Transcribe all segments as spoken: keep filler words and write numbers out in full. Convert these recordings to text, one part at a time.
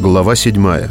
Глава седьмая.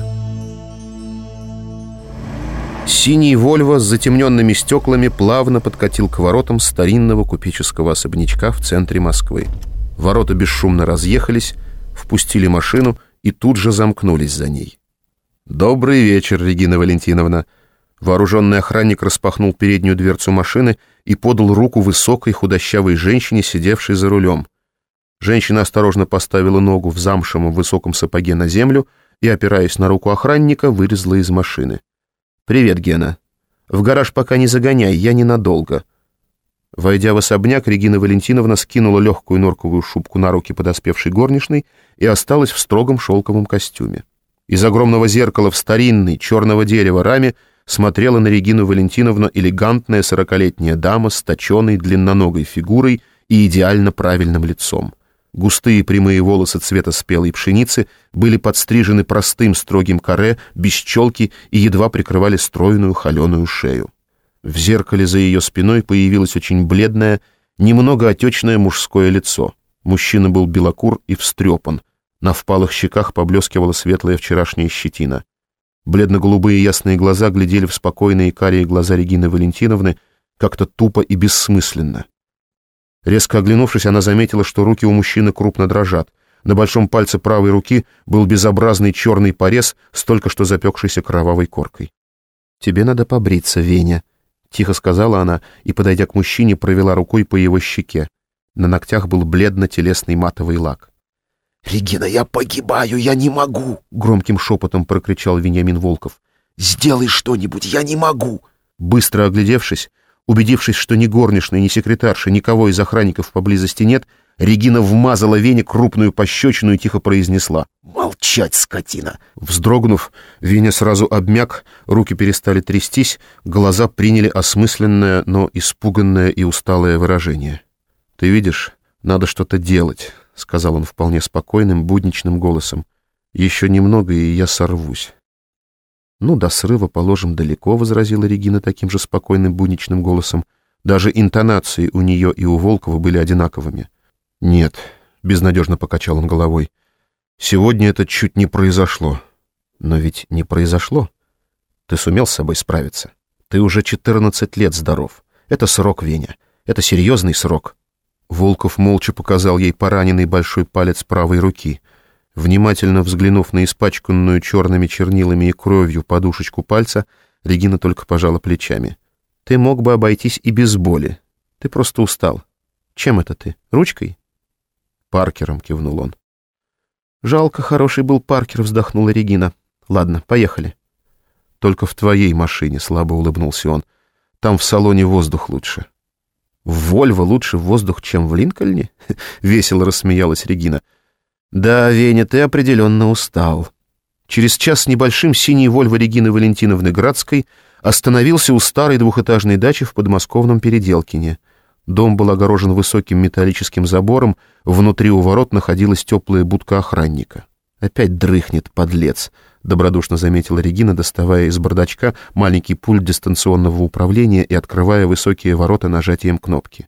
Синий «Вольво» с затемненными стеклами плавно подкатил к воротам старинного купеческого особнячка в центре Москвы. Ворота бесшумно разъехались, впустили машину и тут же замкнулись за ней. «Добрый вечер, Регина Валентиновна!» Вооруженный охранник распахнул переднюю дверцу машины и подал руку высокой худощавой женщине, сидевшей за рулем. Женщина осторожно поставила ногу в замшевом высоком сапоге на землю и, опираясь на руку охранника, вылезла из машины. «Привет, Гена. В гараж пока не загоняй, я ненадолго». Войдя в особняк, Регина Валентиновна скинула легкую норковую шубку на руки подоспевшей горничной и осталась в строгом шелковом костюме. Из огромного зеркала в старинной, черного дерева раме смотрела на Регину Валентиновну элегантная сорокалетняя дама с точеной длинноногой фигурой и идеально правильным лицом. Густые прямые волосы цвета спелой пшеницы были подстрижены простым строгим каре, без челки и едва прикрывали стройную холеную шею. В зеркале за ее спиной появилось очень бледное, немного отечное мужское лицо. Мужчина был белокур и встрепан. На впалых щеках поблескивала светлая вчерашняя щетина. Бледно-голубые ясные глаза глядели в спокойные карие глаза Регины Валентиновны как-то тупо и бессмысленно. Резко оглянувшись, она заметила, что руки у мужчины крупно дрожат. На большом пальце правой руки был безобразный черный порез с только что запекшейся кровавой коркой. «Тебе надо побриться, Веня», — тихо сказала она и, подойдя к мужчине, провела рукой по его щеке. На ногтях был бледно-телесный матовый лак. «Регина, я погибаю, я не могу!» — громким шепотом прокричал Вениамин Волков. «Сделай что-нибудь, я не могу!» Быстро оглядевшись, убедившись, что ни горничной, ни секретарши, никого из охранников поблизости нет, Регина вмазала Вене крупную пощечину и тихо произнесла: «Молчать, скотина!» Вздрогнув, Веня сразу обмяк, руки перестали трястись, глаза приняли осмысленное, но испуганное и усталое выражение. «Ты видишь, надо что-то делать», — сказал он вполне спокойным, будничным голосом. «Еще немного, и я сорвусь». «Ну, до срыва, положим, далеко», — возразила Регина таким же спокойным, будничным голосом. Даже интонации у нее и у Волкова были одинаковыми. «Нет», — безнадежно покачал он головой, — «сегодня это чуть не произошло». «Но ведь не произошло. Ты сумел с собой справиться. Ты уже четырнадцать лет здоров. Это срок, Веня. Это серьезный срок». Волков молча показал ей пораненный большой палец правой руки. Внимательно взглянув на испачканную черными чернилами и кровью подушечку пальца, Регина только пожала плечами. «Ты мог бы обойтись и без боли. Ты просто устал. Чем это ты? Ручкой?» «Паркером», — кивнул он. «Жалко, хороший был Паркер», — вздохнула Регина. «Ладно, поехали». «Только в твоей машине», — слабо улыбнулся он. «Там в салоне воздух лучше». «В Вольво лучше воздух, чем в Линкольне?» — весело рассмеялась Регина. «Да, Веня, ты определенно устал». Через час с небольшим синий «Вольво» Регины Валентиновны Градской остановился у старой двухэтажной дачи в подмосковном Переделкине. Дом был огорожен высоким металлическим забором, внутри у ворот находилась теплая будка охранника. «Опять дрыхнет, подлец», — добродушно заметила Регина, доставая из бардачка маленький пульт дистанционного управления и открывая высокие ворота нажатием кнопки.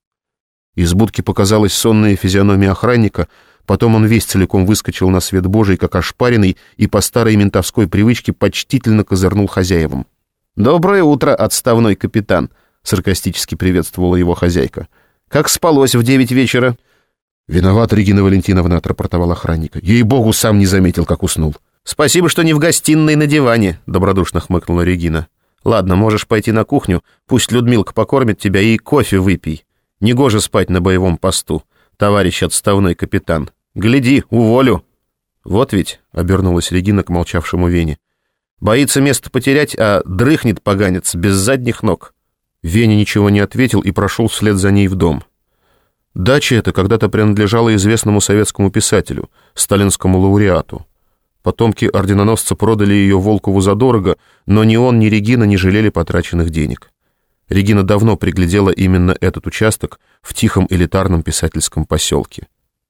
Из будки показалась сонная физиономия охранника. Потом он весь целиком выскочил на свет Божий, как ошпаренный, и по старой ментовской привычке почтительно козырнул хозяевам. «Доброе утро, отставной капитан», — саркастически приветствовала его хозяйка. «Как спалось в девять вечера?» «Виноват, Регина Валентиновна», — отрапортовал охранник. «Ей-богу, сам не заметил, как уснул». «Спасибо, что не в гостиной на диване», — добродушно хмыкнула Регина. «Ладно, можешь пойти на кухню, пусть Людмилка покормит тебя и кофе выпей. Негоже спать на боевом посту, товарищ отставной капитан. Гляди, уволю». «Вот ведь», — обернулась Регина к молчавшему Вене, «боится место потерять, а дрыхнет поганец без задних ног». Веня ничего не ответил и прошел вслед за ней в дом. Дача эта когда-то принадлежала известному советскому писателю, сталинскому лауреату. Потомки орденоносца продали ее Волкову задорого, но ни он, ни Регина не жалели потраченных денег. Регина давно приглядела именно этот участок в тихом элитарном писательском поселке.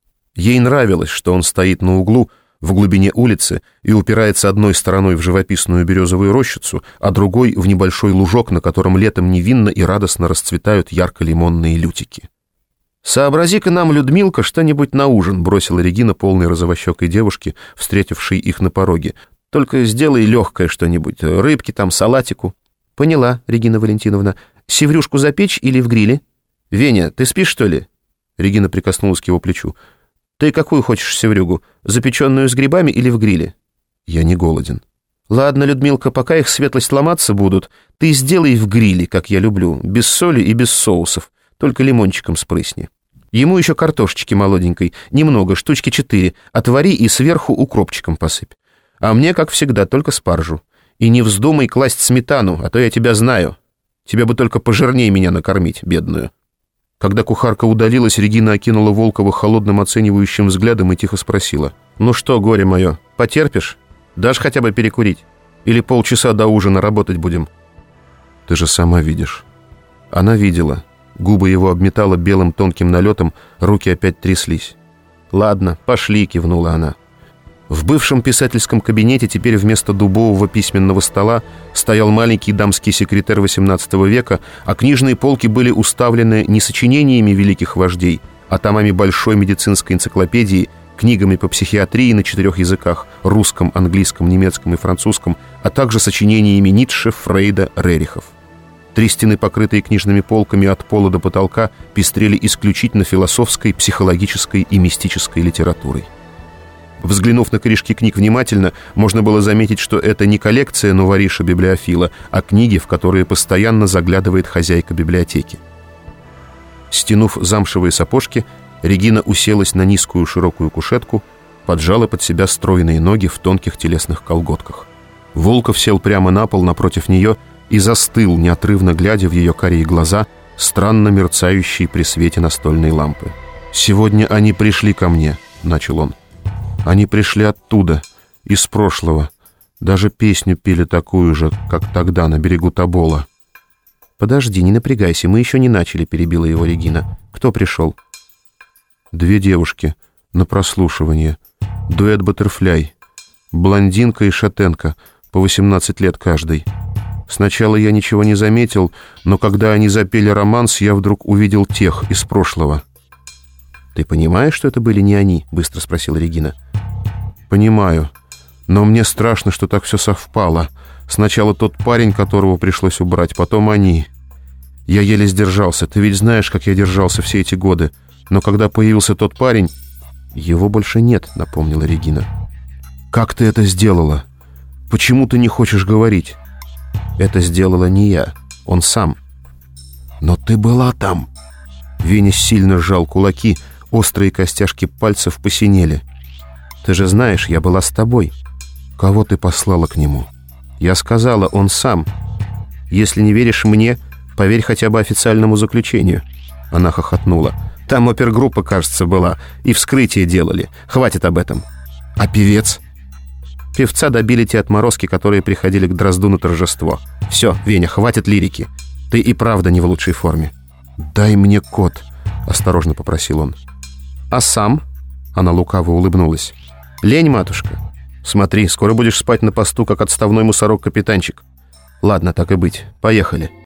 Ей нравилось, что он стоит на углу, в глубине улицы, и упирается одной стороной в живописную березовую рощицу, а другой в небольшой лужок, на котором летом невинно и радостно расцветают ярко-лимонные лютики. «Сообрази-ка нам, Людмилка, что-нибудь на ужин», — бросила Регина полной розовощекой девушке, встретившей их на пороге. «Только сделай легкое что-нибудь, рыбки там, салатику». «Поняла, Регина Валентиновна. Севрюшку запечь или в гриле?» «Веня, ты спишь, что ли?» Регина прикоснулась к его плечу. «Ты какую хочешь севрюгу? Запеченную с грибами или в гриле?» «Я не голоден». «Ладно, Людмилка, пока их светлость ломаться будут, ты сделай в гриле, как я люблю, без соли и без соусов, только лимончиком спрысни. Ему еще картошечки молоденькой, немного, штучки четыре, отвари и сверху укропчиком посыпь. А мне, как всегда, только спаржу. И не вздумай класть сметану, а то я тебя знаю. Тебе бы только пожирнее меня накормить, бедную». Когда кухарка удалилась, Регина окинула Волкова холодным оценивающим взглядом и тихо спросила: «Ну что, горе мое, потерпишь? Дашь хотя бы перекурить? Или полчаса до ужина работать будем?» «Ты же сама видишь». Она видела. Губы его обметала белым тонким налетом, руки опять тряслись. «Ладно, пошли», — кивнула она. В бывшем писательском кабинете теперь вместо дубового письменного стола стоял маленький дамский секретарь восемнадцатого века, а книжные полки были уставлены не сочинениями великих вождей, а томами большой медицинской энциклопедии, книгами по психиатрии на четырех языках – русском, английском, немецком и французском, а также сочинениями Ницше, Фрейда, Рерихов. Три стены, покрытые книжными полками от пола до потолка, пестрели исключительно философской, психологической и мистической литературой. Взглянув на корешки книг внимательно, можно было заметить, что это не коллекция новориша-библиофила, а книги, в которые постоянно заглядывает хозяйка библиотеки. Стянув замшевые сапожки, Регина уселась на низкую широкую кушетку, поджала под себя стройные ноги в тонких телесных колготках. Волков сел прямо на пол напротив нее и застыл, неотрывно глядя в ее карие глаза, странно мерцающие при свете настольной лампы. «Сегодня они пришли ко мне», — начал он. «Они пришли оттуда, из прошлого. Даже песню пели такую же, как тогда на берегу Тобола». «Подожди, не напрягайся, мы еще не начали», — перебила его Регина. «Кто пришел?» «Две девушки на прослушивание. Дуэт «Баттерфляй». Блондинка и шатенка, по восемнадцать лет каждой. Сначала я ничего не заметил, но когда они запели романс, я вдруг увидел тех из прошлого». «Ты понимаешь, что это были не они?» — быстро спросила Регина. «Понимаю. Но мне страшно, что так все совпало. Сначала тот парень, которого пришлось убрать, потом они. Я еле сдержался. Ты ведь знаешь, как я держался все эти годы. Но когда появился тот парень...» «Его больше нет», — напомнила Регина. «Как ты это сделала? Почему ты не хочешь говорить?» «Это сделала не я. Он сам». «Но ты была там». Веня сильно сжал кулаки, острые костяшки пальцев посинели. «Ты же знаешь, я была с тобой». «Кого ты послала к нему?» «Я сказала, он сам. Если не веришь мне, поверь хотя бы официальному заключению». Она хохотнула. «Там опергруппа, кажется, была, и вскрытие делали. Хватит об этом». «А певец?» Певца добили те отморозки, которые приходили к Дрозду на торжество. Все, Веня, хватит лирики. Ты и правда не в лучшей форме». «Дай мне код», — осторожно попросил он. «А сам?» — она лукаво улыбнулась. «Лень, матушка. Смотри, скоро будешь спать на посту, как отставной мусорок-капитанчик. Ладно, так и быть. Поехали».